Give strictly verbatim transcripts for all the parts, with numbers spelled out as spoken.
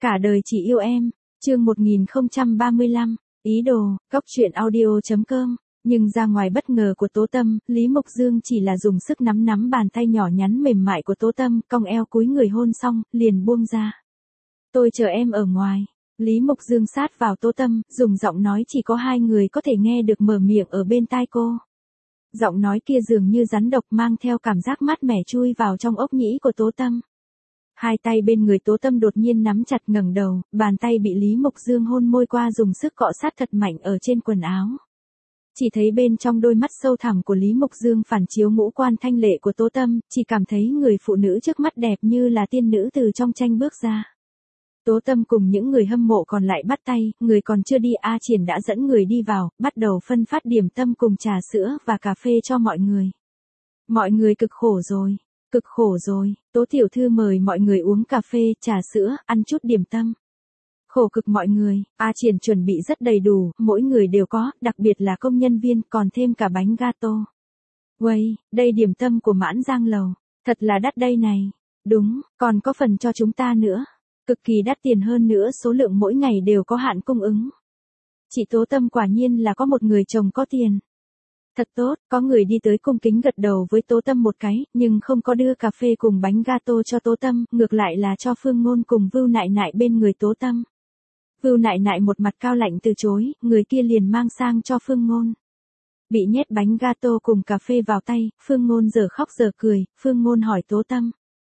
Cả đời chỉ yêu em, chương một nghìn không trăm ba mươi lăm, ý đồ, góc truyện audio.com. Nhưng ra ngoài bất ngờ của Tố Tâm, Lý Mục Dương chỉ là dùng sức nắm nắm bàn tay nhỏ nhắn mềm mại của Tố Tâm, cong eo cúi người hôn xong, liền buông ra. Tôi chờ em ở ngoài. Lý Mục Dương sát vào Tố Tâm, dùng giọng nói chỉ có hai người có thể nghe được mở miệng ở bên tai cô. Giọng nói kia dường như rắn độc mang theo cảm giác mát mẻ chui vào trong ốc nhĩ của Tố Tâm. Hai tay bên người Tố Tâm đột nhiên nắm chặt ngẩng đầu, bàn tay bị Lý Mục Dương hôn môi qua dùng sức cọ sát thật mạnh ở trên quần áo. Chỉ thấy bên trong đôi mắt sâu thẳm của Lý Mục Dương phản chiếu ngũ quan thanh lệ của Tố Tâm, chỉ cảm thấy người phụ nữ trước mắt đẹp như là tiên nữ từ trong tranh bước ra. Tố Tâm cùng những người hâm mộ còn lại bắt tay, người còn chưa đi A Triển đã dẫn người đi vào, bắt đầu phân phát điểm tâm cùng trà sữa và cà phê cho mọi người. Mọi người cực khổ rồi, cực khổ rồi, Tố tiểu thư mời mọi người uống cà phê, trà sữa, ăn chút điểm tâm. Khổ cực mọi người, A Triển chuẩn bị rất đầy đủ, mỗi người đều có, đặc biệt là công nhân viên, còn thêm cả bánh gato. Uầy, đây điểm tâm của Mãn Giang Lầu, thật là đắt đây này. Đúng, còn có phần cho chúng ta nữa. Cực kỳ đắt tiền hơn nữa, số lượng mỗi ngày đều có hạn cung ứng. Chị Tố Tâm quả nhiên là có một người chồng có tiền. Thật tốt, có người đi tới cung kính gật đầu với Tố Tâm một cái, nhưng không có đưa cà phê cùng bánh gato cho Tố Tâm, ngược lại là cho Phương Ngôn cùng Vưu Nại Nại bên người Tố Tâm. Vưu Nại Nại một mặt cao lạnh từ chối, người kia liền mang sang cho Phương Ngôn. Bị nhét bánh gato cùng cà phê vào tay, Phương Ngôn giờ khóc giờ cười, Phương Ngôn hỏi Tố Tâm.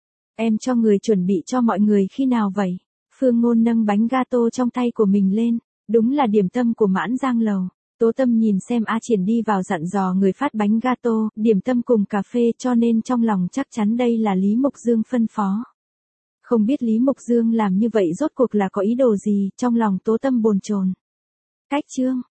Em cho người chuẩn bị cho mọi người khi nào vậy? Phương Ngôn nâng bánh gato trong tay của mình lên, đúng là điểm tâm của Mãn Giang Lầu. Tố Tâm nhìn xem A Triển đi vào dặn dò người phát bánh gato, điểm tâm cùng cà phê cho nên trong lòng chắc chắn đây là Lý Mục Dương phân phó. Không biết Lý Mục Dương làm như vậy rốt cuộc là có ý đồ gì, trong lòng Tố Tâm bồn chồn. Cách chương,